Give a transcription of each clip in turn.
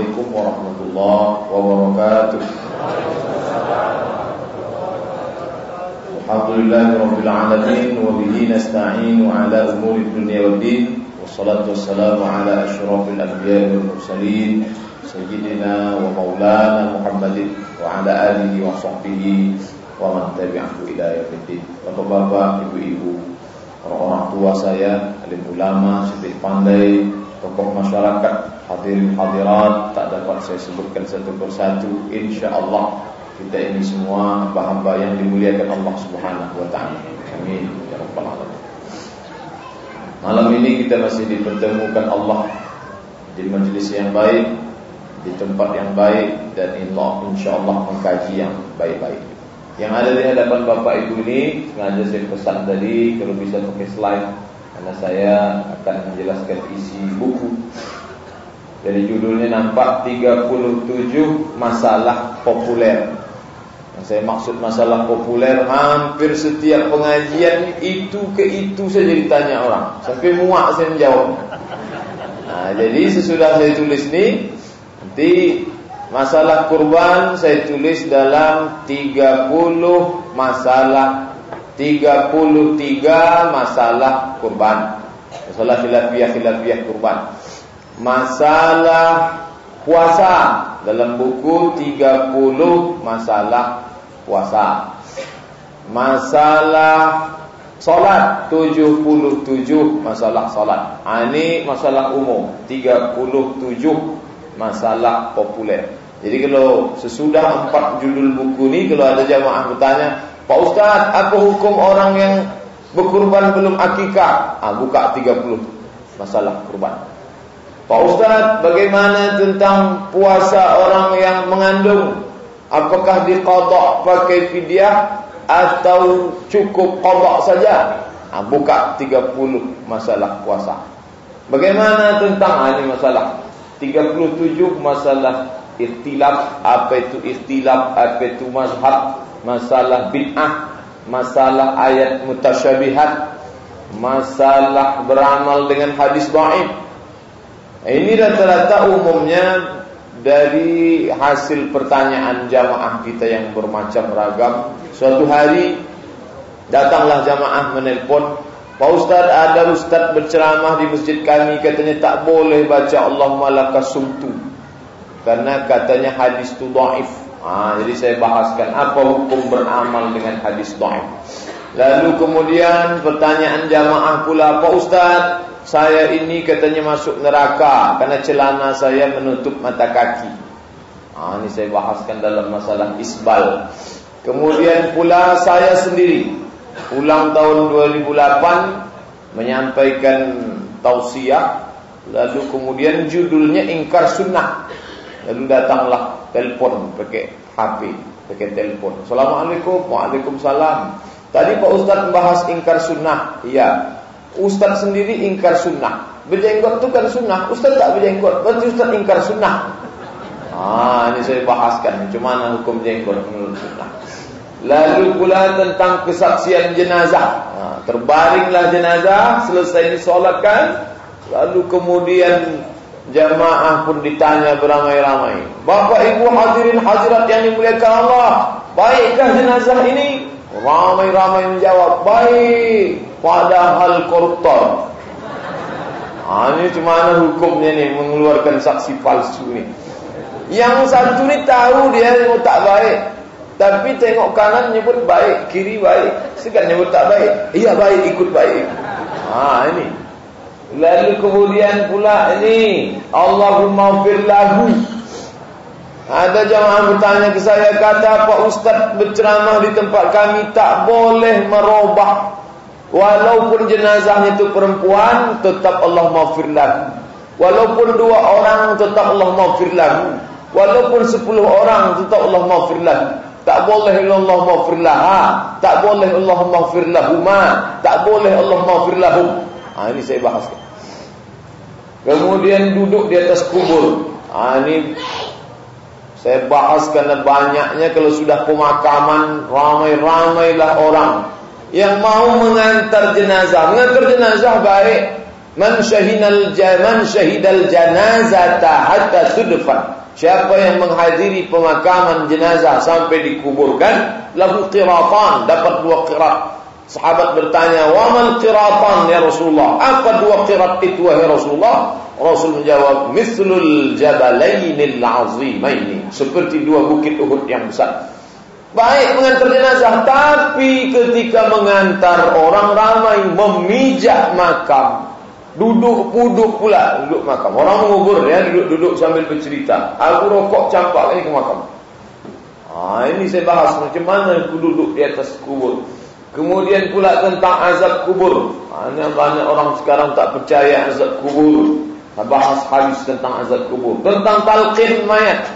Assalamualaikum warahmatullahi wabarakatuh. Alhamdulillahirabbil alamin wa bihi nasta'inu ala umuri dunya waddin. Wassalatu wassalamu ala asyrafil anbiya'i wal mursalin sayyidina wa maulana Muhammadin wa ala alihi wa sahbihi wa man tabi'ahu ila yaumiddin. Bapak-bapak, ibu-ibu, orang-orang tua saya, alim ulama, sedih pandai, tokoh masyarakat, hadirin hadirat, tak dapat saya sebutkan satu persatu. Insyaallah kita ini semua hamba-hamba yang dimuliakan Allah Subhanahu wa taala. Amin ya rabbal alamin. Malam ini kita masih dipertemukan Allah di majelis yang baik, di tempat yang baik, dan insyaallah mengkaji yang baik-baik. Yang ada di hadapan Bapak Ibu ini sengaja saya pesan tadi kalau bisa pakai slide, karena saya akan menjelaskan isi buku. Dari judulnya nampak 37 masalah populer. Yang saya maksud masalah populer, hampir setiap pengajian itu ke itu saja ditanya orang, sampai muak saya menjawab. Nah, jadi sesudah saya tulis nih, nanti masalah kurban saya tulis dalam 33 masalah kurban. Masalah khilafiyah kurban. Masalah puasa dalam buku 30 masalah puasa. Masalah solat 77 masalah solat. Ini masalah umum, 37 masalah populer. Jadi kalau sesudah 4 judul buku ini, kalau ada jamaah bertanya, Pak Ustaz, apa hukum orang yang berkurban belum akikah? Buka 30 masalah kurban. Pak Ustaz, bagaimana tentang puasa orang yang mengandung? Apakah diqadha pakai fidyah atau cukup qadha saja? Buka 30 masalah puasa. Bagaimana tentang ini masalah 37 masalah ikhtilaf, apa itu ikhtilaf, apa itu mazhab, masalah bid'ah, masalah ayat mutasyabihat, masalah beramal dengan hadis dhaif. Ini rata-rata umumnya dari hasil pertanyaan jamaah kita yang bermacam ragam. Suatu hari datanglah jamaah menelpon, Pak Ustaz, ada Ustaz berceramah di masjid kami, katanya tak boleh baca Allahumma lakasumtu karena katanya hadis itu dhaif. Jadi saya bahaskan apa hukum beramal dengan hadis dhaif. Lalu kemudian pertanyaan jamaah pula, Pak Ustaz, saya ini katanya masuk neraka karena celana saya menutup mata kaki. Ini saya bahaskan dalam masalah isbal. Kemudian pula saya sendiri ulang tahun 2008 menyampaikan tausiah, lalu kemudian judulnya ingkar sunnah. Lalu datanglah telepon pakai HP, pakai telepon. Assalamualaikum, waalaikumsalam. Tadi Pak Ustaz membahas ingkar sunnah. Iya, Ustaz sendiri ingkar sunnah. Berjenggot itu kan sunnah. Ustaz tak berjenggot, berarti Ustaz ingkar sunnah. Ini saya bahaskan bagaimana hukum jenggot menurut sunnah. Lalu pula tentang kesaksian jenazah. Terbaringlah jenazah, selesai disolatkan, lalu kemudian jamaah pun ditanya beramai-ramai, Bapak Ibu hadirin hadirat yang dimuliakan Allah, baikkah jenazah ini? Ramai-ramai menjawab, baik, padahal koruptor. Ini cuma hukumnya nih, mengeluarkan saksi palsu nih. Yang satu ni tahu dia tak baik, tapi tengok kanan nyebut baik, kiri baik, segan nyebut tak baik. Iya baik, ikut baik. Ini. Lalu kemudian pula ini, Allahumma fir lahu. Ada jamaah bertanya ke saya, kata Pak Ustaz berceramah di tempat kami tak boleh merubah, walaupun jenazahnya itu perempuan tetap Allah maghfir lahu, walaupun 2 orang tetap Allah maghfir lahu, walaupun 10 orang tetap Allah maghfir lahu. Tak boleh Allah maghfir laha, tak boleh Allah maghfir lahuma, tak boleh Allah maghfir lahum. Ini saya bahaskan. Kemudian duduk di atas kubur. Ini saya bahas karena banyaknya kalau sudah pemakaman, ramai-ramailah orang yang mau mengantar jenazah. Mengantar jenazah baik, Man syahidal janazata hatta tudfan. Siapa yang menghadiri pemakaman jenazah sampai dikuburkan, lahu qiratan, dapat 2 qirat. Sahabat bertanya, "Wa mal qiratan ya Rasulullah?" Apa 2 qirat itu wahai Rasulullah? Rasul menjawab, "Mithlul jabalainil azimaini." Seperti 2 bukit Uhud yang besar. Baik mengantar jenazah, tapi ketika mengantar orang ramai memijak makam. Duduk pula duduk makam. Orang mengubur ya, duduk sambil bercerita. Aku rokok campak ini ke makam. Ini saya bahas macam mana aku duduk di atas kubur. Kemudian pula tentang azab kubur. Banyak orang sekarang tak percaya azab kubur. Bahas hadis tentang azab kubur. Tentang talqin mayat.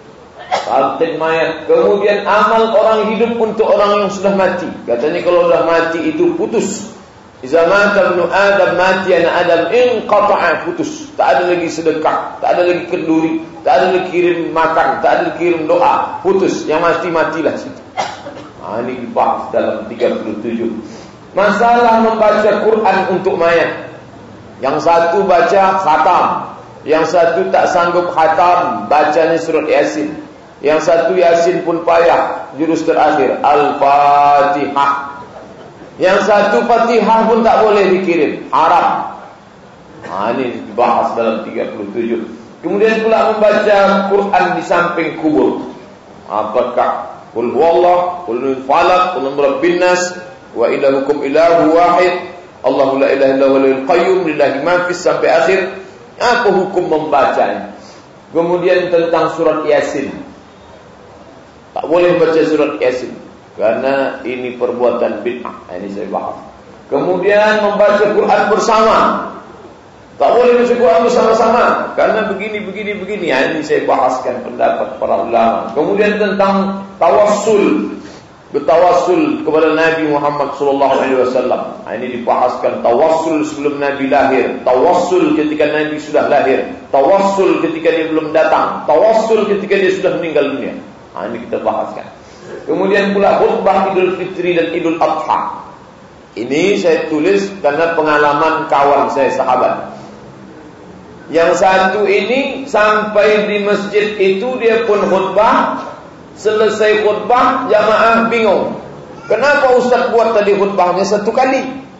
Kemudian amal orang hidup untuk orang yang sudah mati. Katanya kalau sudah mati itu putus. Iza mata ibnu Adam, mati anak Adam, inqata'a, putus. Tak ada lagi sedekah, tak ada lagi kenduri, tak ada lagi kirim makan, tak ada lagi kirim doa, putus. Yang mati-matilah situ. Ini dibahas dalam 37. Masalah membaca Quran untuk mayat. Yang satu baca khatam, yang satu tak sanggup khatam, bacanya surat Yasin. Yang satu Yasin pun payah, jurus terakhir Al-Fatihah. Yang satu Fatihah pun tak boleh dikirim, haram. Ini dibahas dalam 37. Kemudian pula membaca Quran di samping kubur. Apakah Qul huwallah, Qul falaq, Qul rabbin nas, wa ilahukum ilahu wahid, Allahu la ilaha illa huwal qayyum, lillahi ma fis, sampai akhir. Apa hukum membacanya? Kemudian tentang surat Yasin. Tak boleh baca surat Yasin karena ini perbuatan bid'ah. Ini saya bahas. Kemudian membaca Quran bersama. Tak boleh baca Quran bersama-sama karena begini. Ini saya bahaskan pendapat para ulama. Kemudian tentang tawassul, bertawassul kepada Nabi Muhammad sallallahu alaihi wasallam. Ini dibahaskan tawassul sebelum Nabi lahir, tawassul ketika Nabi sudah lahir, tawassul ketika dia belum datang, tawassul ketika dia sudah meninggal dunia. Ini kita bahaskan. Kemudian pula khutbah Idul Fitri dan Idul Adha. Ini saya tulis karena pengalaman kawan saya, sahabat. Yang satu ini sampai di masjid itu dia pun khutbah. Selesai khutbah, jamaah bingung. Kenapa Ustaz buat tadi khutbahnya 1 kali?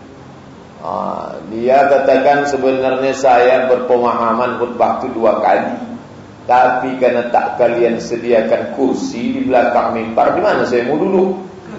Dia katakan sebenarnya saya berpemahaman khutbah itu 2 kali. Tapi karena tak kalian sediakan kursi di belakang mimbar, di mana saya mau duduk?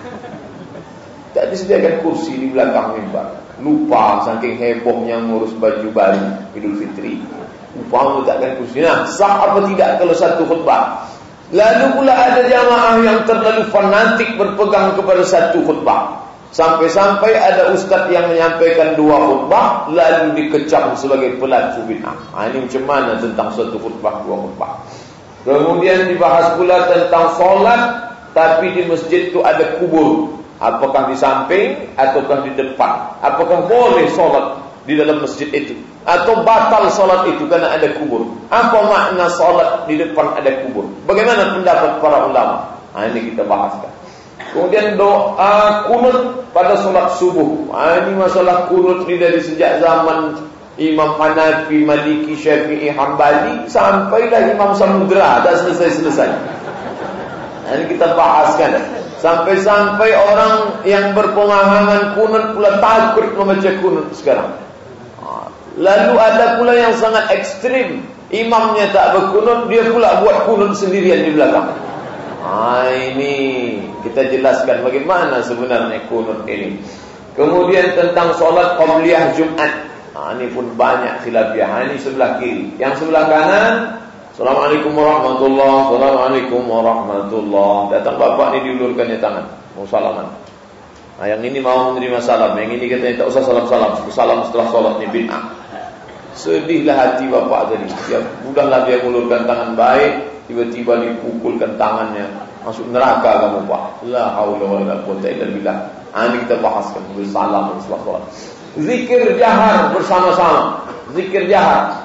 Tak disediakan kursi di belakang mimbar. Lupa saking hebohnya ngurus baju baru Idul Fitri. Lupa meletakkan kursi. Nah, sah apa tidak kalau 1 khutbah? Lalu pula ada jamaah yang terlalu fanatik berpegang kepada 1 khutbah. Sampai-sampai ada ustaz yang menyampaikan 2 khutbah lalu dikecam sebagai pelaku bid'ah. Ini macam mana tentang 1 khutbah, 2 khutbah. Kemudian dibahas pula tentang solat tapi di masjid itu ada kubur. Apakah di samping ataukah di depan? Apakah boleh solat di dalam masjid itu atau batal solat itu karena ada kubur? Apa makna solat di depan ada kubur? Bagaimana pendapat para ulama? Ini kita bahaskan. Kemudian doa kunut pada solat subuh. Ini masalah kunut ini dari sejak zaman Imam Hanafi, Maliki, Syafi'i, Hambali sampailah Imam Samudra, tak selesai-selesai. Ini kita bahaskan. Sampai-sampai orang yang berpemahaman kunut pula takut membaca kunut sekarang. Lalu ada pula yang sangat ekstrim, imamnya tak berkunut, dia pula buat kunut sendirian di belakang. Ini kita jelaskan bagaimana sebenarnya kunut ini. Kemudian tentang solat qabliyah Jumat. Ini pun banyak khilafiyah. Ini sebelah kiri. Yang sebelah kanan, Assalamualaikum warahmatullahi wabarakatuh. Assalamualaikum warahmatullahi. Datang bapak ni diulurkannya tangan, mau salaman. Yang ini mau menerima salam, yang ini katanya tak usah salam-salam, salam setelah solat ni bid'ah. Sedihlah hati bapak tadi. Ya, mudahlah dia mengulurkan tangan baik, tiba-tiba dipukulkan tangannya, masuk neraka kamu pak. La haula wala quwwata illa billah. Ini kita bahaskan bersalam setelah solat. Zikir jahar bersama-sama. Zikir jahar.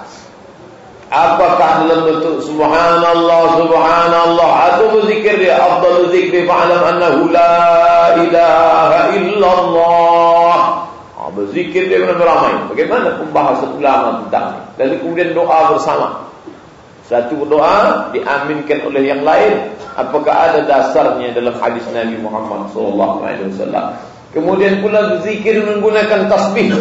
Apakah dalam bentuk subhanallah, subhanallah, atau berzikir dia afdalu zikri fa'alam annahu la ilaha illallah. Berzikir dia beramai-ramai. Bagaimana pembahasan ulama tentang ini? Lalu kemudian doa bersama. Satu berdoa diaminkan oleh yang lain. Apakah ada dasarnya dalam hadis Nabi Muhammad SAW? Kemudian pula berzikir menggunakan tasbih.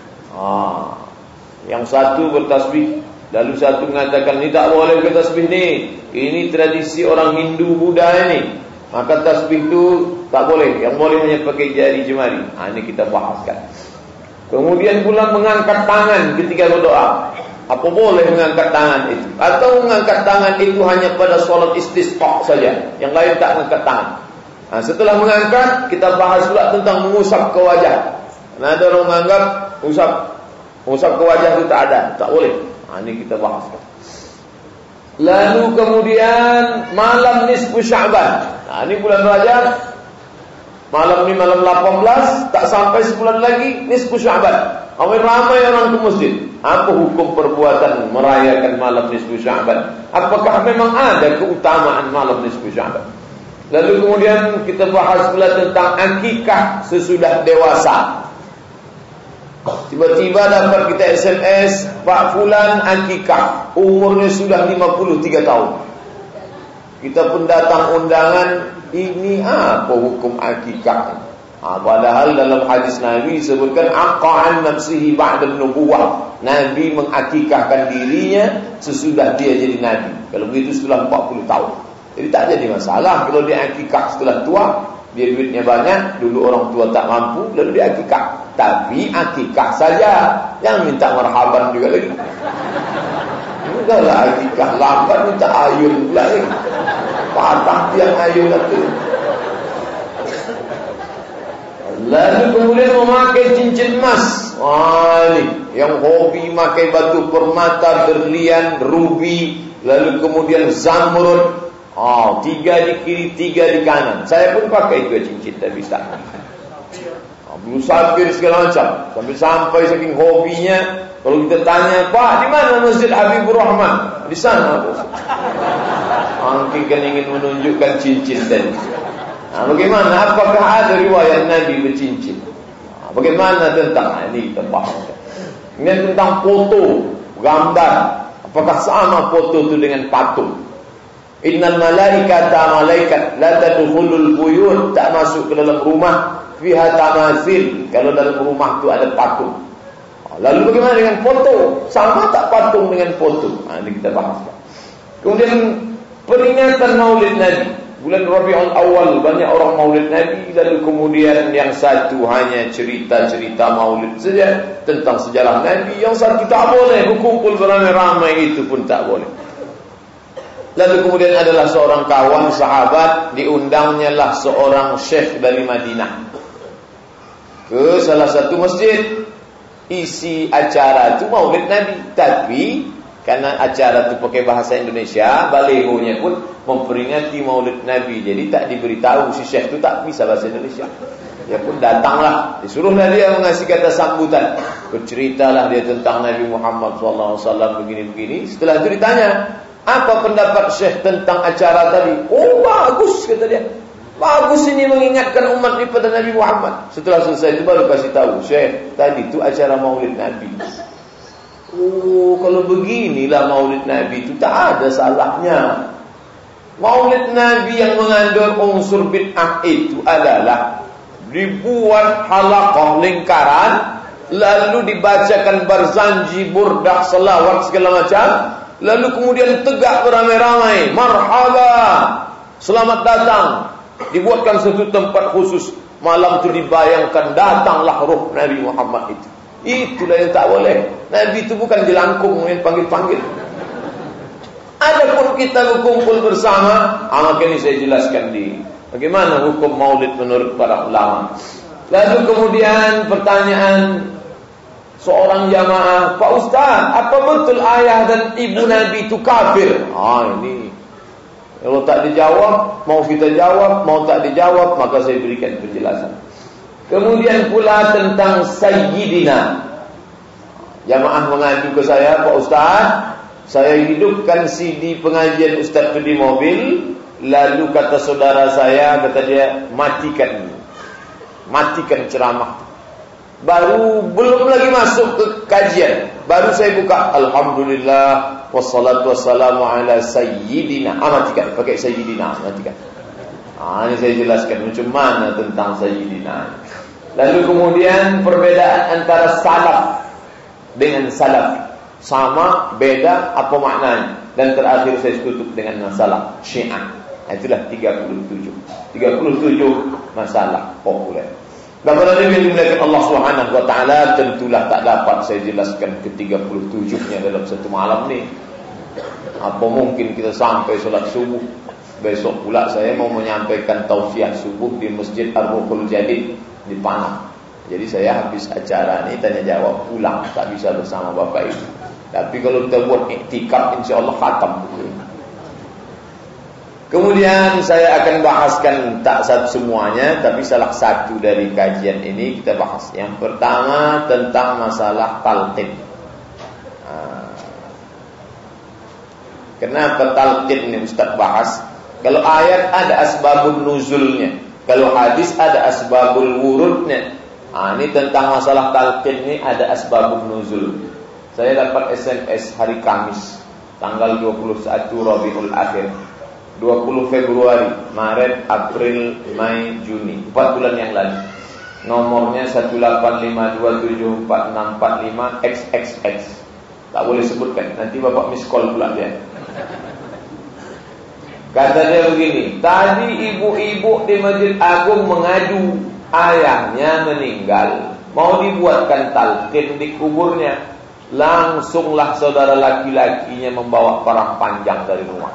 Yang satu bertasbih, lalu satu mengatakan ini tak boleh ke tasbih ni. Ini tradisi orang Hindu Buddha ini. Maka tasbih itu tak boleh. Yang boleh hanya pakai jari jemari. Ini kita bahaskan. Kemudian pula mengangkat tangan ketika berdoa. Apa boleh mengangkat tangan itu? Atau mengangkat tangan itu hanya pada solat istisqa saja, yang lain tak mengangkat tangan. Setelah mengangkat, kita bahas pula tentang mengusap ke wajah. Ada orang menganggap usap ke wajah itu tak ada, tak boleh. Ini kita bahaskan. Lalu kemudian malam nisfu Sya'ban. Ini bulan Rajab. Malam ni malam 18, tak sampai sebulan lagi nisfu Sya'ban. Ramai orang ke masjid. Apa hukum perbuatan merayakan malam nisfu Sya'ban? Apakah memang ada keutamaan malam nisfu Sya'ban? Lalu kemudian kita bahas pula tentang akikah sesudah dewasa. Tiba-tiba dapat kita SMS, Pak Fulan akikah, umurnya sudah 53 tahun. Kita pun datang undangan, ini apa hukum akikah? Padahal dalam hadis Nabi disebutkan aqa'an nafsihi ba'da nubuwah. Nabi mengakikahkan dirinya sesudah dia jadi Nabi. Kalau begitu setelah 40 tahun. Jadi tak jadi masalah kalau dia akikah setelah tua. Dia duitnya banyak, dulu orang tua tak mampu, lalu dia akikah. Tapi akikah saja, jangan minta marhaban juga lagi. Enggaklah akikah lambat, minta ayun pula lagi. Patah tiang ayun itu. Lalu kemudian memakai cincin emas. Ini yang hobi pakai batu permata, berlian, rubi, lalu kemudian zamrud. 3 di kiri, 3 di kanan. Saya pun pakai 2 cincin, tapi tak. Bulu sabir segala macam. Sampai saking hobinya, kalau kita tanya, Pak, di mana Masjid Habibur Rahman? Di sana. Mungkin kan ingin menunjukkan cincin tadi. Bagaimana? Apakah ada riwayat Nabi bercincin? Bagaimana tentang ini kita bahas. Ini tentang foto, gambar. Apakah sama foto itu dengan patung? Innal malaikata malaikat la tadkhulul buyut, tak masuk ke dalam rumah fiha tamathil, kalau dalam rumah itu ada patung. Lalu bagaimana dengan foto? Sama tak patung dengan foto? Ini kita bahas. Kemudian peringatan Maulid Nabi. Bulan Rabiul Awal banyak orang Maulid Nabi. Lalu kemudian yang satu hanya cerita-cerita Maulid saja tentang sejarah Nabi. Yang satu tak boleh, berkumpul beramai-ramai itu pun tak boleh. Lalu kemudian adalah seorang kawan sahabat, diundangnya lah seorang syekh dari Madinah ke salah satu masjid. Isi acara itu Maulid Nabi, tapi karena acara itu pakai bahasa Indonesia, balehonya pun memperingati Maulid Nabi. Jadi tak diberitahu, si syekh itu tak bisa bahasa Indonesia. Dia pun datanglah, disuruhlah dia mengasih kata sambutan. Berceritalah dia tentang Nabi Muhammad SAW begini-begini. Setelah itu ditanya, apa pendapat syekh tentang acara tadi? Oh, bagus, kata dia. Bagus ini mengingatkan umat ini pada Nabi Muhammad. Setelah selesai itu baru kasih tahu, syekh, tadi itu acara Maulid Nabi. Oh, kalau beginilah Maulid Nabi itu tak ada salahnya. Maulid Nabi yang mengandung unsur bid'ah itu adalah dibuat halaqah lingkaran, lalu dibacakan barzanji, burdah, selawat segala macam. Lalu kemudian tegak beramai-ramai, marhaba, selamat datang. Dibuatkan satu tempat khusus. Malam itu dibayangkan datanglah roh Nabi Muhammad itu. Itulah yang tak boleh. Nabi itu bukan jelangkung yang panggil-panggil. Adapun kita berkumpul bersama, maka ini saya jelaskan di bagaimana hukum Maulid menurut para ulama. Lalu kemudian pertanyaan seorang jamaah, Pak Ustaz, apa betul ayah dan ibu Nabi itu kafir? Ini kalau tak dijawab, mau kita jawab, mau tak dijawab, maka saya berikan penjelasan. Kemudian pula tentang Sayyidina. Jamaah mengadu ke saya, Pak Ustaz, saya hidupkan CD pengajian Ustaz itu di mobil, lalu kata saudara saya, kata dia, matikan ceramah. Baru belum lagi masuk ke kajian, baru saya buka alhamdulillah wassalatu wassalamu ala sayyidina. Matikan, pakai sayyidina, matikan. Ini saya jelaskan macam mana tentang sayyidina. Lalu kemudian perbedaan antara salaf dengan salaf, sama, beda, apa maknanya? Dan terakhir saya tutup dengan masalah Syiah. Itulah 37 masalah populer. Dan pada yang dimuliakan Allah Subhanahu wa taala, tentulah tak dapat saya jelaskan ke-37-nya dalam satu malam ni. Apa mungkin kita sampai solat subuh. Besok pula saya mau menyampaikan tausiah subuh di Masjid Ar-Ruhul Jadid di Panang. Jadi saya habis acara ni tanya jawab pulang, tak bisa bersama Bapak Ibu. Tapi kalau kita buat iktikaf, insya-Allah khatam. Kemudian saya akan bahaskan tak semuanya, tapi salah satu dari kajian ini kita bahas. Yang pertama tentang masalah talqin. Kenapa talqin ini Ustaz bahas? Kalau ayat ada asbabun nuzulnya, kalau hadis ada asbabul wurudnya. Ini tentang masalah talqin ini ada asbabun nuzul. Saya dapat SMS hari Kamis tanggal 21 Rabiul Akhir, 20 Februari, Maret, April, Mei, Juni, 4 bulan yang lalu. Nomornya 185274645XXX. Tak boleh sebutkan, nanti Bapak miss call pula dia. Kata dia begini, tadi ibu-ibu di Masjid Agung mengadu ayahnya meninggal, mau dibuatkan talqin di kuburnya. Langsunglah saudara laki-lakinya membawa parang panjang dari rumah.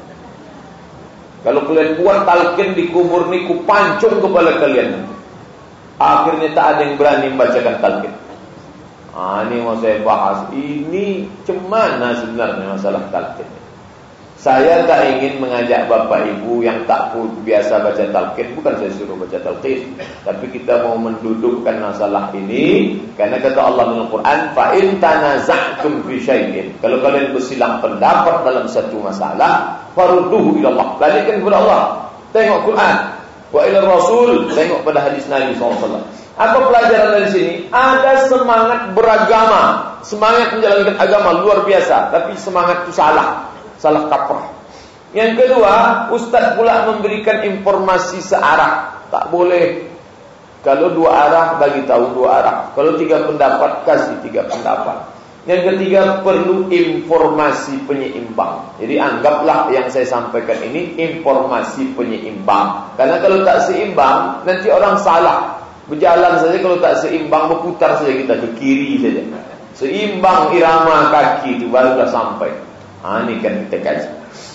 Kalau kalian buat talqin di kubur ni, ku pancung kepala kalian. Akhirnya tak ada yang berani membacakan talqin. Ini mau saya bahas. Ini cemana sebenarnya masalah talqin. Saya tak ingin mengajak Bapak Ibu yang tak biasa baca talqin. Bukan saya suruh baca talqin, tapi kita mau mendudukkan masalah ini. Karena kata Allah dalam Quran, fa in tanaza'tum fi syai'in, kalau kalian bersilang pendapat dalam satu masalah, farudduhu ila Allah, balikan kepada Allah. Tengok Quran. Wa ila Rasul, tengok pada hadis Nabi SAW. Apa pelajaran dari sini? Ada semangat beragama, semangat menjalankan agama luar biasa, tapi semangat itu salah kaprah. Yang kedua, ustaz pula memberikan informasi searah. Tak boleh. Kalau dua arah, bagi tahu dua arah. Kalau tiga pendapat, kasih tiga pendapat. Yang ketiga, perlu informasi penyeimbang. Jadi anggaplah yang saya sampaikan ini informasi penyeimbang. Karena kalau tak seimbang, nanti orang salah. Berjalan saja kalau tak seimbang, berputar saja kita ke kiri saja. Seimbang irama kaki itu barulah sampai. Ini kan kita kaji.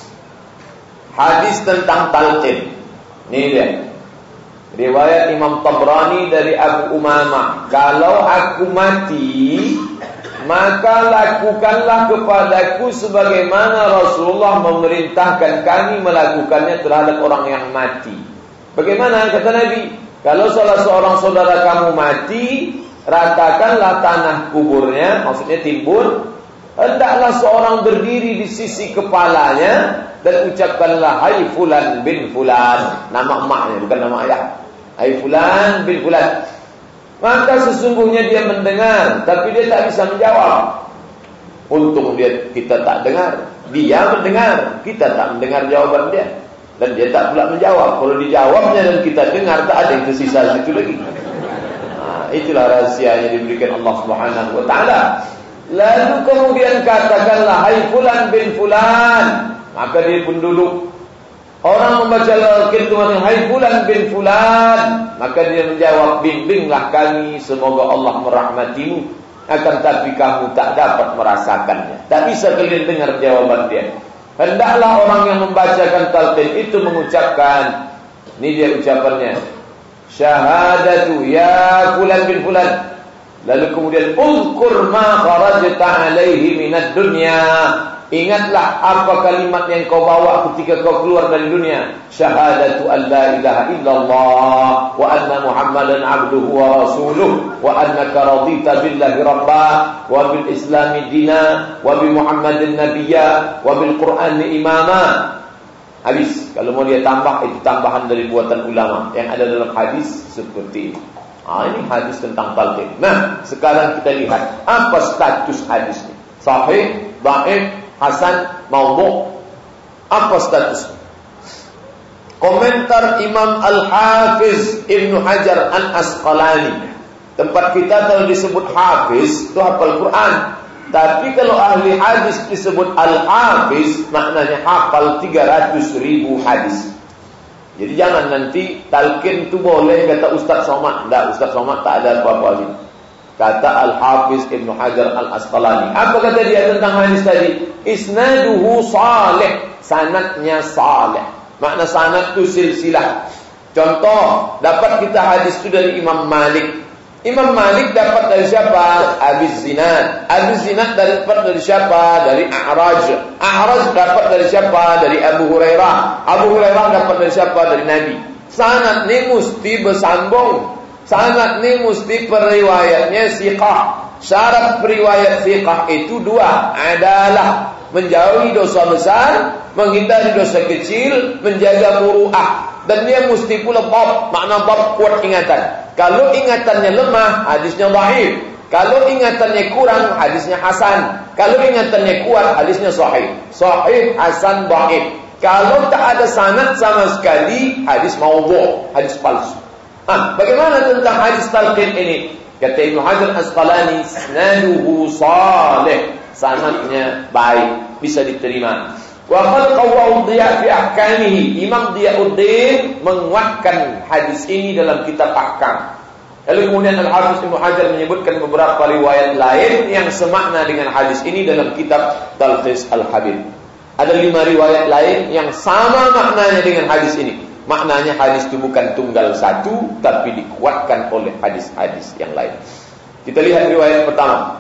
Hadis tentang talqin. Ini dia. Riwayat Imam Tabrani dari Abu Umamah. Kalau aku mati, maka lakukanlah kepadaku sebagaimana Rasulullah memerintahkan kami melakukannya terhadap orang yang mati. Bagaimana kata Nabi? Kalau salah seorang saudara kamu mati, ratakanlah tanah kuburnya, maksudnya timbun. Hendaklah seorang berdiri di sisi kepalanya dan ucapkanlah hai fulan bin fulan, nama emaknya bukan nama ayah. Hai fulan bin fulan. Maka sesungguhnya dia mendengar, tapi dia tak bisa menjawab. Untung kita tak dengar. Dia mendengar, kita tak mendengar jawaban dia. Dan dia tak pula menjawab. Kalau dijawabnya dan kita dengar, tak ada yang tersisa situ lagi. Itulah rahsianya diberikan Allah Subhanahu wa taala. Lalu kemudian katakanlah hai fulan bin fulan. Maka dia pun duduk. Orang membaca talqin itu hai fulan bin fulan. Maka dia menjawab, bimbinglah kami, semoga Allah merahmatimu. Akan tapi kamu tak dapat merasakannya. Tak bisa kalian dengar jawaban dia. Hendaklah orang yang membacakan talqin itu mengucapkan, ini dia ucapannya, syahadatu ya fulan bin fulan. Lalu kemudian uzkur ma kharajta alaihi minad dunya. Ingatlah apa kalimat yang kau bawa ketika kau keluar dari dunia. Syahadatu an la ilaha illallah wa anna Muhammadan abduhu wa rasuluh wa annaka radita billahi rabba wa bil islami dina wa bi Muhammadin nabiyya wa bil Qur'ani imama. Habis. Kalau mau dia tambah, itu tambahan dari buatan ulama yang ada dalam hadis seperti ini. Ini hadis tentang talqin. Nah, sekarang kita lihat apa status hadis ini. Sahih, dhaif, hasan, maudhu'. Apa statusnya? Komentar Imam Al-Hafiz Ibnu Hajar Al-Asqalani. Tempat kita kalau disebut Hafiz itu hafal Quran. Tapi kalau ahli hadis disebut Al-Hafiz, maknanya hafal 300.000 hadis. Jadi jangan nanti talqin itu boleh kata Ustaz Somad. Tidak, Ustaz Somad tak ada apa-apa lagi. Kata Al-Hafiz Ibnu Hajar Al-Asqalani. Apa kata dia tentang hadis tadi? Isnaduhu salih. Sanadnya salih. Makna sanad itu silsilah. Contoh, dapat kita hadis itu dari Imam Malik. Imam Malik dapat dari siapa? Abi Zinad. Abi Zinad dapat dari siapa? Dari A'raj. A'raj dapat dari siapa? Dari Abu Hurairah. Abu Hurairah dapat dari siapa? Dari Nabi. Sanad ini mesti bersambung. Sanad ini mesti periwayatnya siqah. Syarat periwayat siqah itu dua. Adalah menjauhi dosa besar, menghindari dosa kecil, menjaga muru'ah. Dan dia mesti pula bab. Makna bab kuat ingatan. Kalau ingatannya lemah, hadisnya dhaif. Kalau ingatannya kurang, hadisnya hasan. Kalau ingatannya kuat, hadisnya sahih. Sahih, hasan, dhaif. Kalau tak ada sanad sama sekali, hadis maudhu', hadis palsu. Bagaimana tentang hadis talqin ini? Kata Ibnu Hajar Asqalani, isnaduhu salih. Sanadnya baik, bisa diterima. Wa qad qawwahu Diya' fi ahkamihi. Imam Diyauddin menguatkan hadis ini dalam kitab Ahkam. Lalu kemudian Al-Hafiz Ibnu Hajar menyebutkan beberapa riwayat lain yang semakna dengan hadis ini dalam kitab Talkhis Al-Habib. Ada 5 riwayat lain yang sama maknanya dengan hadis ini. Maknanya hadis itu bukan tunggal satu, tapi dikuatkan oleh hadis-hadis yang lain. Kita lihat riwayat pertama.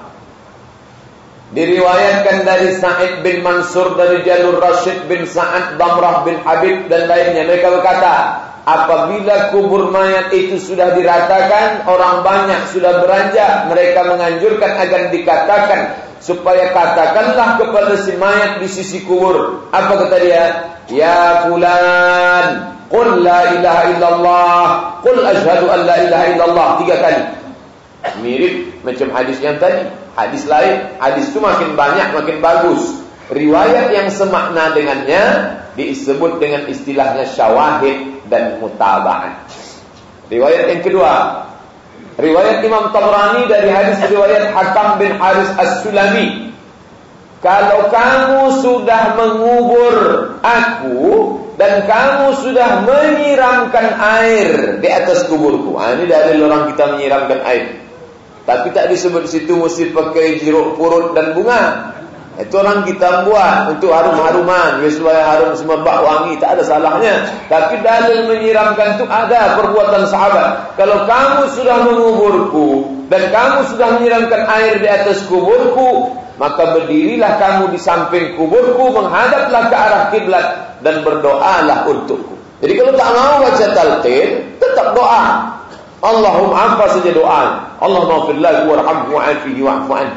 Diriwayatkan dari Sa'id bin Mansur, dari Jalur Rashid bin Sa'ad, Damrah bin Habib dan lainnya. Mereka berkata, apabila kubur mayat itu sudah diratakan, orang banyak sudah beranjak, mereka menganjurkan agar dikatakan, supaya katakanlah kepada si mayat di sisi kubur. Apa kata dia? Ya fulan, qul la ilaha illallah, qul ashhadu an la ilaha illallah. 3 kali. Mirip macam hadis yang tadi. Hadis lain, hadis itu makin banyak makin bagus. Riwayat yang semakna dengannya disebut dengan istilahnya syawahid dan mutaba'ah. Riwayat yang kedua, riwayat Imam Tabrani dari hadis riwayat Hakam bin Haris As-Sulami. Kalau kamu sudah mengubur aku dan kamu sudah menyiramkan air di atas kuburku. Ini dalil orang kita menyiramkan air. Tapi tak disebut situ mesti pakai jeruk purut dan bunga. Itu orang kita buat untuk harum-haruman, supaya harum semerbak wangi, tak ada salahnya. Tapi dalil menyiramkan itu ada perbuatan sahabat. Kalau kamu sudah menguburku dan kamu sudah menyiramkan air di atas kuburku, maka berdirilah kamu di samping kuburku, menghadaplah ke arah kiblat dan berdoalah untukku. Jadi kalau tak mau baca talqin, tetap doa. Allahumma apa saja doa. Allahumma firlahu warhamhu wa'afihi wa'fu anhu.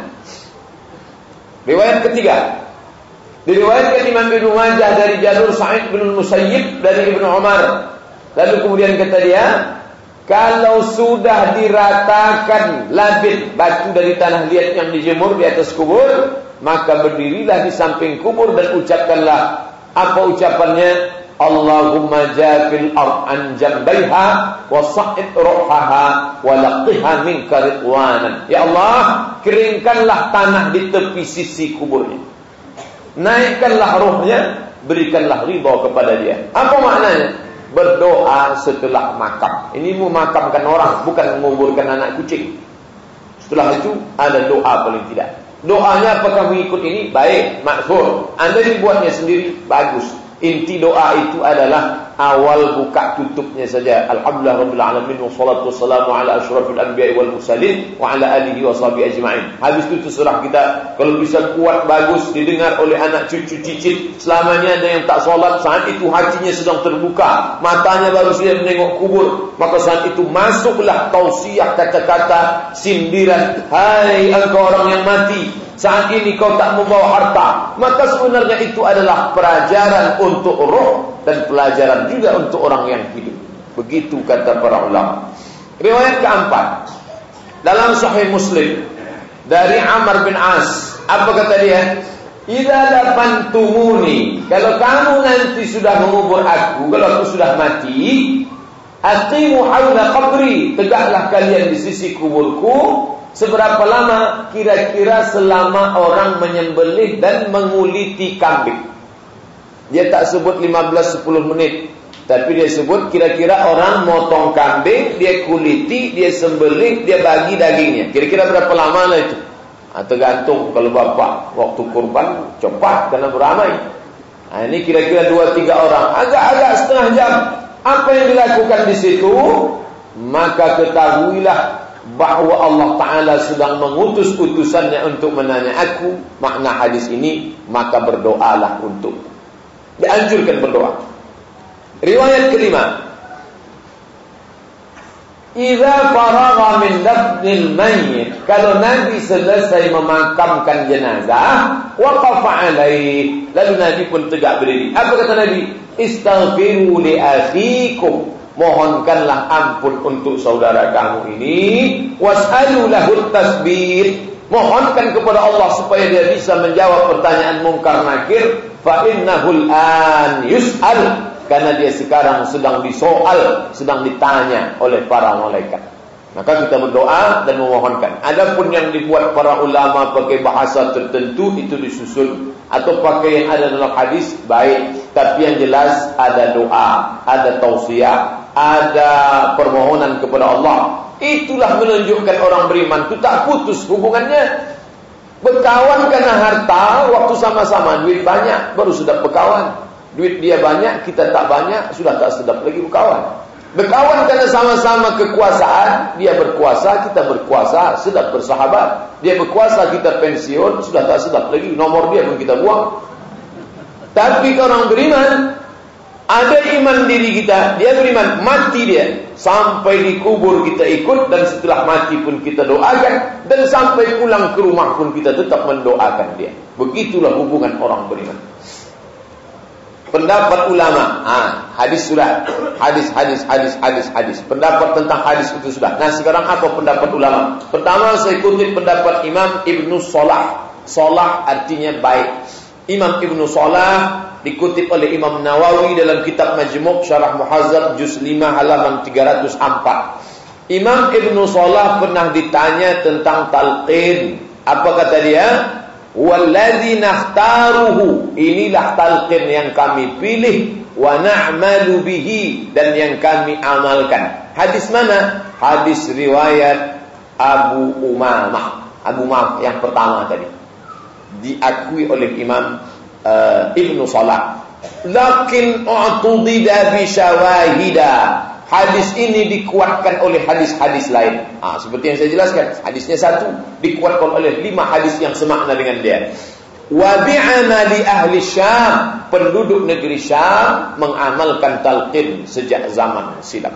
Riwayat ketiga, diriwayatkan Imam Ibnu Majah dari jalur Sa'id bin Musayyib dari Ibnu Umar. Lalu kemudian kata dia, kalau sudah diratakan labid, batu dari tanah liat yang dijemur di atas kubur, maka berdirilah di samping kubur dan ucapkanlah. Apa ucapannya? Allahumma jafil ard an jambaiha wa sa'id ruhaha wa laqiha minka ridwanan. Ya Allah, keringkanlah tanah di tepi sisi kuburnya, naikkanlah rohnya, berikanlah ridha kepada dia. Apa maknanya? Berdoa setelah makam. Ini memakamkan orang, bukan menguburkan anak kucing. Setelah itu ada doa paling tidak. Doanya apakah mengikut ini? Baik, maksud. Anda dibuatnya sendiri, bagus. Inti doa itu adalah awal buka tutupnya saja. Alhamdulillah rabbil alamin wassalatu wassalamu ala asyrafil anbiya'i wal mursalin wa ala alihi wa sahbihi ajma'in. Habis itu terserah kita. Kalau bisa kuat, bagus, didengar oleh anak cucu cicit. Selamanya ada yang tak solat, saat itu hatinya sedang terbuka, matanya baru saja menengok kubur, maka saat itu masuklah tausiah, kata-kata sindiran. Hai engkau orang yang mati, saat ini kau tak membawa harta. Maka sebenarnya itu adalah pelajaran untuk roh dan pelajaran juga untuk orang yang hidup. Begitu kata para ulama. Riwayat keempat dalam Sahih Muslim dari Amr bin As. Apa kata dia? Idza dafantumuni, kalau kamu nanti sudah mengubur aku, kalau aku sudah mati, aqimu haula qabri, tegaklah kalian di sisi kuburku. Seberapa lama? Kira-kira selama orang menyembelih dan menguliti kambing. Dia tak sebut 15-10 menit, tapi dia sebut kira-kira orang motong kambing, dia kuliti, dia sembelih, dia bagi dagingnya. Kira-kira berapa lama lah itu? Tergantung, kalau bapak waktu kurban cepat karena beramai. Ini kira-kira 2-3 orang, agak-agak setengah jam. Apa yang dilakukan di situ? Maka ketahuilah bahwa Allah Ta'ala sedang mengutus utusannya untuk menanya aku makna hadis ini, maka berdoalah untuk. Dianjurkan berdoa. Riwayat kelima, idza faragha min dafnil mayyit, kalau Nabi selesai memakamkan jenazah, waqafa alaih, lalu Nabi pun tegak berdiri. Apa kata Nabi? Istaghfiru li akhikum, mohonkanlah ampun untuk saudara kamu ini, was'alu lahu tasbih, mohonkan kepada Allah supaya dia bisa menjawab pertanyaan mungkar nakir, fa innahul an yus'al, karena dia sekarang sedang disoal, sedang ditanya oleh para malaikat. Maka kita berdoa dan memohonkan. Adapun yang dibuat para ulama pakai bahasa tertentu itu disusun, atau pakai yang ada dalam hadis baik, tapi yang jelas ada doa, ada tausiah, ada permohonan kepada Allah. Itulah menunjukkan orang beriman itu tak putus hubungannya. Berkawan karena harta, waktu sama-sama duit banyak baru sedap berkawan. Duit dia banyak, kita tak banyak, sudah tak sedap lagi berkawan. Berkawan karena sama-sama kekuasaan, dia berkuasa, kita berkuasa, sedap bersahabat. Dia berkuasa, kita pensiun, sudah tak sedap lagi, nomor dia pun kita buang. Tapi orang beriman, ada iman diri kita, dia beriman, mati dia, sampai dikubur kita ikut, dan setelah mati pun kita doakan, dan sampai pulang ke rumah pun kita tetap mendoakan dia. Begitulah hubungan orang beriman. Pendapat ulama, hadis sudah, hadis. Pendapat tentang hadis itu sudah. Nah, sekarang apa pendapat ulama? Pertama, saya kutip pendapat Imam Ibnu Salah. Salah artinya baik. Imam Ibnu Salah dikutip oleh Imam Nawawi dalam kitab Majmu' Syarah Muhazzab juz 5 halaman 304. Imam Ibnu Salah pernah ditanya tentang talqin. Apa kata dia? Wallazi nakhtaruhu, inilah talqin yang kami pilih, wa na'malu bihi, dan yang kami amalkan. Hadis mana? Hadis riwayat Abu Umamah. Abu Umamah yang pertama tadi diakui oleh Imam Ibnu Salah. Lakin u'tudida bi syawahida, hadis ini dikuatkan oleh hadis-hadis lain. Seperti yang saya jelaskan, hadisnya satu dikuatkan oleh 5 hadis yang semakna dengan dia. Wa bi'amali ahli Syam, penduduk negeri Syam mengamalkan talqin sejak zaman silam.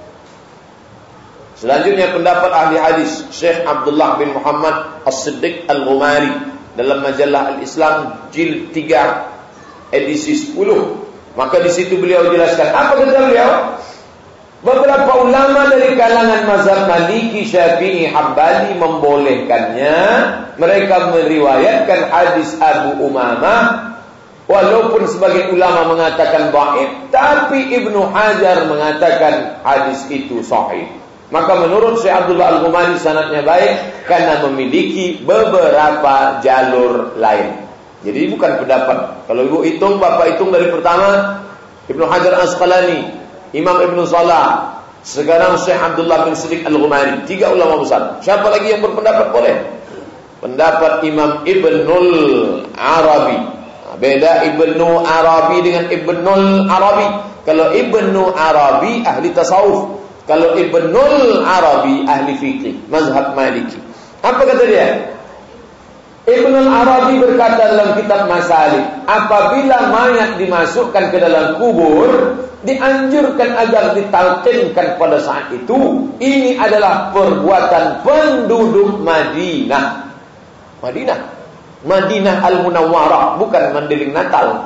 Selanjutnya pendapat ahli hadis Syekh Abdullah bin Muhammad As-Siddiq Al-Ghumari dalam majalah Al-Islam jilid 3 edisi 10. Maka di situ beliau jelaskan, apa kata beliau? Beberapa ulama dari kalangan mazhab Maliki, Syafi'i, Hambali membolehkannya. Mereka meriwayatkan hadis Abu Umamah, walaupun sebagian ulama mengatakan dhaif, tapi Ibnu Hajar mengatakan hadis itu sahih. Maka menurut Syekh Abdullah Al-Ghumari sanadnya baik karena memiliki beberapa jalur lain. Jadi bukan pendapat. Kalau ibu hitung, bapak hitung dari pertama Ibnu Hajar Asqalani, Imam Ibnu Salah, sekarang Syekh Abdullah bin Siddiq Al-Ghumari, 3 ulama besar. Siapa lagi yang berpendapat boleh? Pendapat Imam Ibnul Arabi. Beda Ibnu Arabi dengan Ibnul Arabi. Kalau Ibnu Arabi ahli tasawuf, kalau Ibnul Arabi ahli fikih, mazhab Maliki. Apa kata dia? Ibnul Arabi berkata dalam kitab Masalik, apabila mayat dimasukkan ke dalam kubur, dianjurkan agar ditalqinkan pada saat itu. Ini adalah perbuatan penduduk Madinah. Madinah Al-Munawwarah, bukan Mandiling Natal.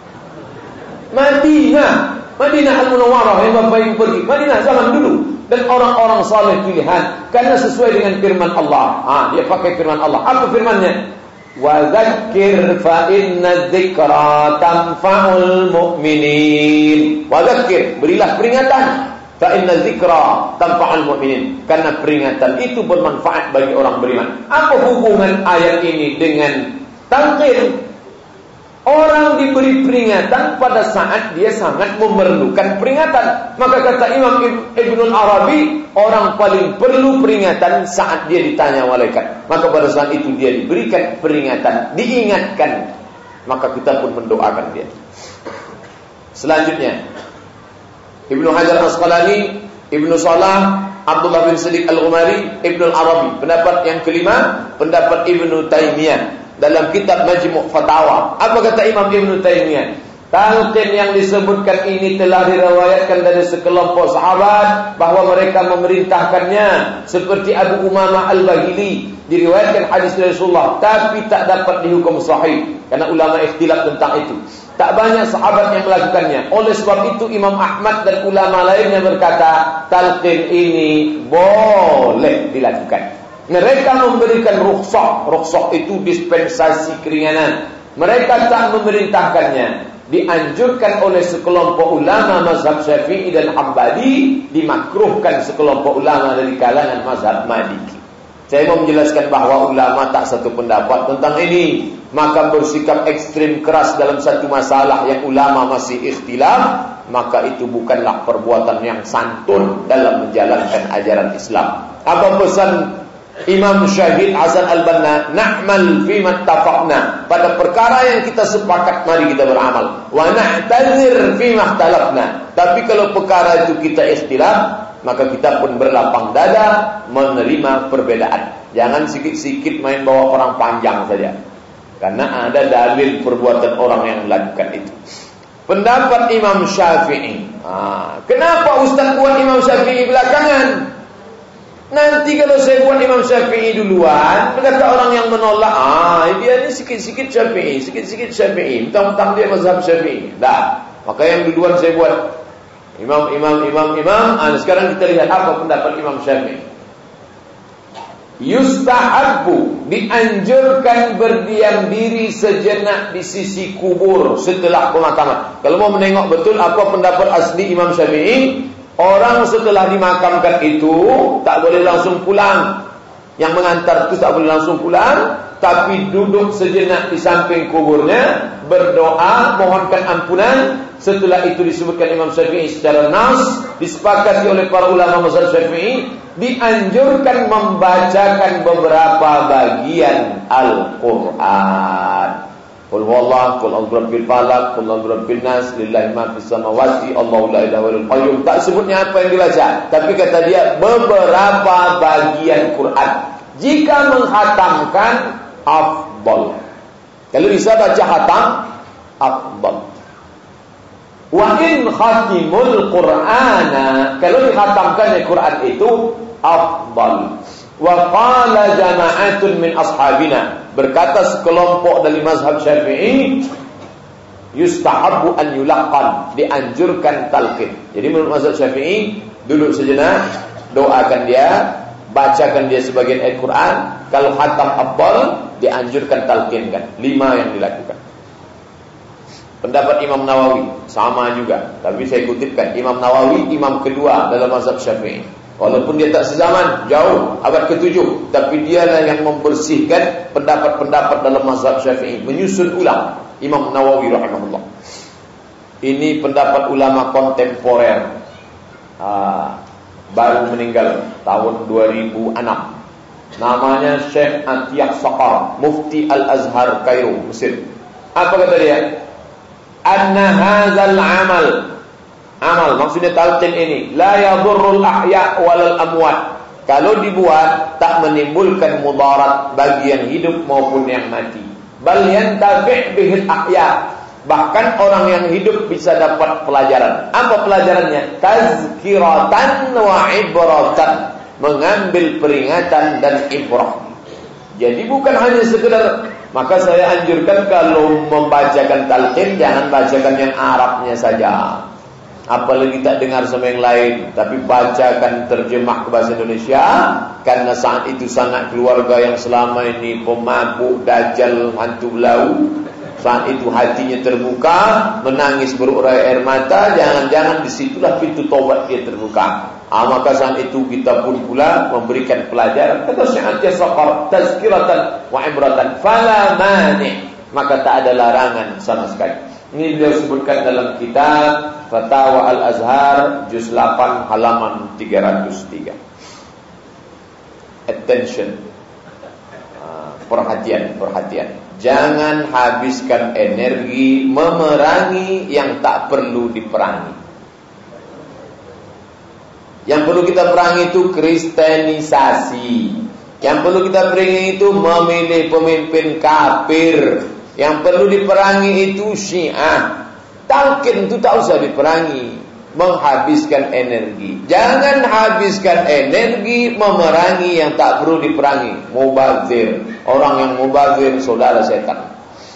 Madinah Al-Munawwarah yang Bapak Ibu pergi, Madinah zaman dulu. Dan orang-orang saleh pilihan karena sesuai dengan firman Allah. Dia pakai firman Allah. Apa firmannya? Wa dzakkir fa inna dzikra tanfa'ul mu'minin. Wa dzakkir, berilah peringatan. Fa inna dzikra tanfa'ul mu'minin. Karena peringatan itu bermanfaat bagi orang beriman. Apa hubungan ayat ini dengan talqin? Orang diberi peringatan pada saat dia sangat memerlukan peringatan. Maka kata Imam Ibnul Arabi, orang paling perlu peringatan saat dia ditanya malaikat. Maka pada saat itu dia diberikan peringatan, diingatkan. Maka kita pun mendoakan dia. Selanjutnya, Ibnu Hajar Asqalani, Ibnu Salah, Abdullah bin Siddiq Al-Ghumari, Ibnul Arabi. Pendapat yang kelima, pendapat Ibnu Taimiyah dalam kitab Majmu' Fatawa. Apa kata Imam Ibn Taimiyah? Talqin yang disebutkan ini telah diriwayatkan dari sekelompok sahabat bahwa mereka memerintahkannya, seperti Abu Umamah Al-Bahili. Diriwayatkan hadis Rasulullah, tapi tak dapat dihukum sahih karena ulama ikhtilaf tentang itu. Tak banyak sahabat yang melakukannya. Oleh sebab itu Imam Ahmad dan ulama lainnya berkata, talqin ini boleh dilakukan. Mereka memberikan rukhsah. Rukhsah itu dispensasi keringanan. Mereka tak memerintahkannya. Dianjurkan oleh sekelompok ulama mazhab Syafi'i dan Hambali, dimakruhkan sekelompok ulama dari kalangan mazhab Maliki. Saya mau menjelaskan bahwa ulama tak satu pendapat tentang ini. Maka bersikap ekstrim keras dalam satu masalah yang ulama masih ikhtilaf, maka itu bukanlah perbuatan yang santun dalam menjalankan ajaran Islam. Apa pesan Imam Syahid Hasan Al-Banna? Na'mal fima ittafaqna, pada perkara yang kita sepakat mari kita beramal. Wa na'tazir fima ikhtalafna, tapi kalau perkara itu kita ikhtilaf, maka kita pun berlapang dada menerima perbedaan. Jangan sikit-sikit main bawa orang panjang saja, karena ada dalil perbuatan orang yang melakukan itu. Pendapat Imam Syafi'i. Kenapa Ustaz buat Imam Syafi'i belakangan? Nanti kalau saya buat Imam Syafi'i duluan, kata orang yang menolak, dia ini sikit-sikit Syafi'i, sikit-sikit Syafi'i, mentang-mentang dia mazhab Syafi'i. Maka yang duluan saya buat Imam. Sekarang kita lihat apa pendapat Imam Syafi'i. Yustahabbu, dianjurkan berdiam diri sejenak di sisi kubur setelah pemakaman. Kalau mau menengok betul apa pendapat asli Imam Syafi'i, orang setelah dimakamkan itu tak boleh langsung pulang. Yang mengantar itu tak boleh langsung pulang, tapi duduk sejenak di samping kuburnya, berdoa, mohonkan ampunan. Setelah itu disebutkan Imam Syafi'i secara nas, disepakati oleh para ulama mazhab Syafi'i, dianjurkan membacakan beberapa bagian Al-Quran. Qul huwallahu, qul a'udzu birabbil falaq, qul a'udzu birabbin nas, lillahi ma fis samawati, Allahu la ilaha illal qayyum. Tak sebutnya apa yang dibaca, tapi kata dia beberapa bagian Quran. Jika menghatamkan, afdal. Kalau bisa baca hatam, afdal. Wa in khatimul Qur'ana, kalau dihatamkan Al-Quran itu afdal. Wa qala jama'atun min ashabina, berkata sekelompok dari mazhab Syafi'i, yustahabbu an yulaqqan, dianjurkan talqin. Jadi menurut mazhab Syafi'i, duduk sejenak, doakan dia, bacakan dia sebagian ayat Quran. Kalau khatam afdal, dianjurkan talqinkan. 5 yang dilakukan. Pendapat Imam Nawawi sama juga, tapi saya kutipkan Imam Nawawi imam kedua dalam mazhab Syafi'i. Walaupun dia tak sezaman, jauh, abad ke-7, tapi dialah yang membersihkan pendapat-pendapat dalam mazhab Syafi'i, menyusun ulang Imam Nawawi rahimahullah. Ini pendapat ulama kontemporer, baru meninggal tahun 2006. Namanya Syekh Atiyah Saqar, Mufti Al-Azhar Kairo, Mesir. Apa kata dia? Anna hadzal amal, maksudnya talqin ini, la yadurrul ahya walal amwat. Kalau dibuat tak menimbulkan mudarat bagi yang hidup maupun yang mati. Bal yantafi' bihil ahya, bahkan orang yang hidup bisa dapat pelajaran. Apa pelajarannya? Tazkiratan wa ibratan, mengambil peringatan dan ibrah. Jadi bukan hanya sekedar. Maka saya anjurkan kalau membacakan talqin, jangan bacakan yang Arabnya saja. apalagi tak dengar sama yang lain, tapi bacakan terjemah ke bahasa Indonesia. Karena saat itu sangat keluarga yang selama ini pemabuk, dajjal, hantu belau, saat itu hatinya terbuka, menangis berurai air mata. Jangan-jangan disitulah pintu taubat dia terbuka. Maka saat itu kita pun pula memberikan pelajaran. Kata Syekh Saqar, tazkiratan wa ibratan fala mani, maka tak ada larangan sama sekali. Ini beliau sebutkan dalam kitab Fatawa Al-Azhar juz 8 halaman 303. Attention, perhatian. Jangan habiskan energi memerangi yang tak perlu diperangi. Yang perlu kita perangi itu kristenisasi. Yang perlu kita perangi itu memilih pemimpin kafir. Yang perlu diperangi itu Syiah. Talqin itu tak usah diperangi. Menghabiskan energi. Jangan habiskan energi memerangi yang tak perlu diperangi. Mubazir. Orang yang mubazir saudara setan.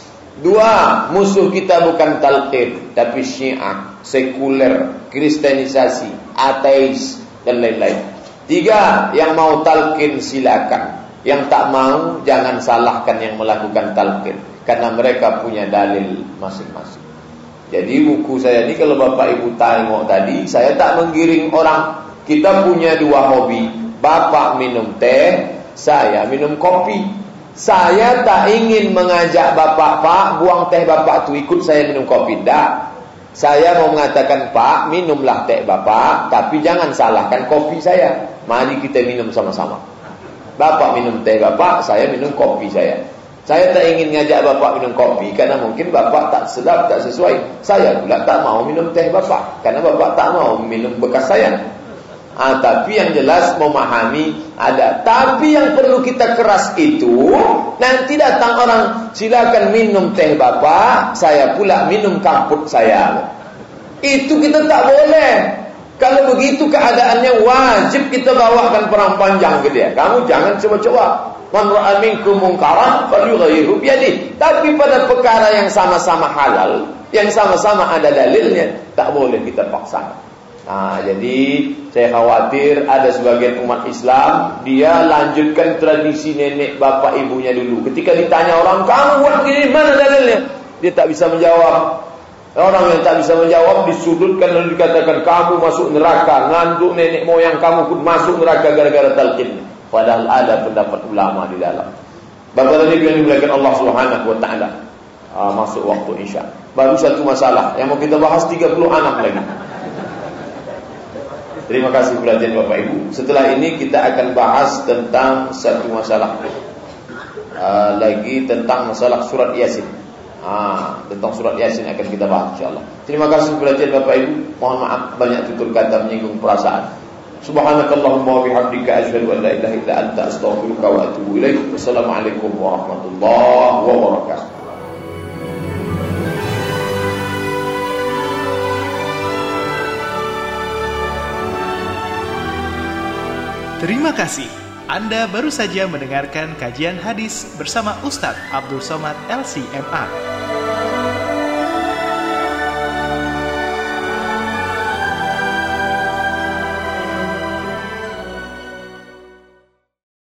2, musuh kita bukan talqin, tapi Syiah, sekuler, kristenisasi, ateis, dan lain-lain. 3, yang mau talqin silakan. Yang tak mau jangan salahkan yang melakukan talqin, karena mereka punya dalil masing-masing. Jadi buku saya ini kalau Bapak Ibu tengok tadi, saya tak menggiring orang. Kita punya 2 hobi. Bapak minum teh, saya minum kopi. Saya tak ingin mengajak Bapak, Pak, buang teh Bapak tu, ikut saya minum kopi. Tak. Saya mau mengatakan, Pak, minumlah teh Bapak, tapi jangan salahkan kopi saya. Mari kita minum sama-sama. Bapak minum teh Bapak, saya minum kopi saya. Saya tak ingin ngajak Bapak minum kopi karena mungkin Bapak tak sedap, tak sesuai. Saya pula tak mau minum teh Bapak karena Bapak tak mau minum bekas saya. Tapi yang jelas memahami ada. Tapi yang perlu kita keras itu, nanti datang orang, silakan minum teh Bapak, saya pula minum kamput saya. Itu kita tak boleh. Kalau begitu keadaannya wajib kita bawakan perang panjang ke dia. Kamu jangan coba-coba. Man ra'a minkum munkaran falyughayyirhu biyadihi. Tapi pada perkara yang sama-sama halal, yang sama-sama ada dalilnya, tak boleh kita paksa. Jadi saya khawatir ada sebagian umat Islam, dia lanjutkan tradisi nenek bapak ibunya dulu. Ketika ditanya orang, kamu buat gini, mana dalilnya? Dia tak bisa menjawab. Orang yang tak bisa menjawab disudutkan lalu dikatakan, kamu masuk neraka, nganduk nenek moyang kamu pun masuk neraka gara-gara talqin. Padahal ada pendapat ulama di dalam. Bapak tadi yang dimuliakan Allah Subhanahu wa taala. Masuk waktu Isya. Baru satu masalah yang mau kita bahas 36 lagi. Terima kasih perhatian Bapak Ibu. Setelah ini kita akan bahas tentang satu masalah lagi, tentang masalah surat Yasin. Tentang surat Yasin akan kita bahas insyaallah. Terima kasih perhatian Bapak Ibu. Mohon maaf banyak tutur kata menyinggung perasaan. Subhanakallahumma wa bihamdika asyhadu an la ilaha illa anta astaghfiruka wa atubu ilaik. Wassalamualaikum warahmatullahi wabarakatuh. Terima kasih. Anda baru saja mendengarkan kajian hadis bersama Ustadz Abdul Somad LC MA.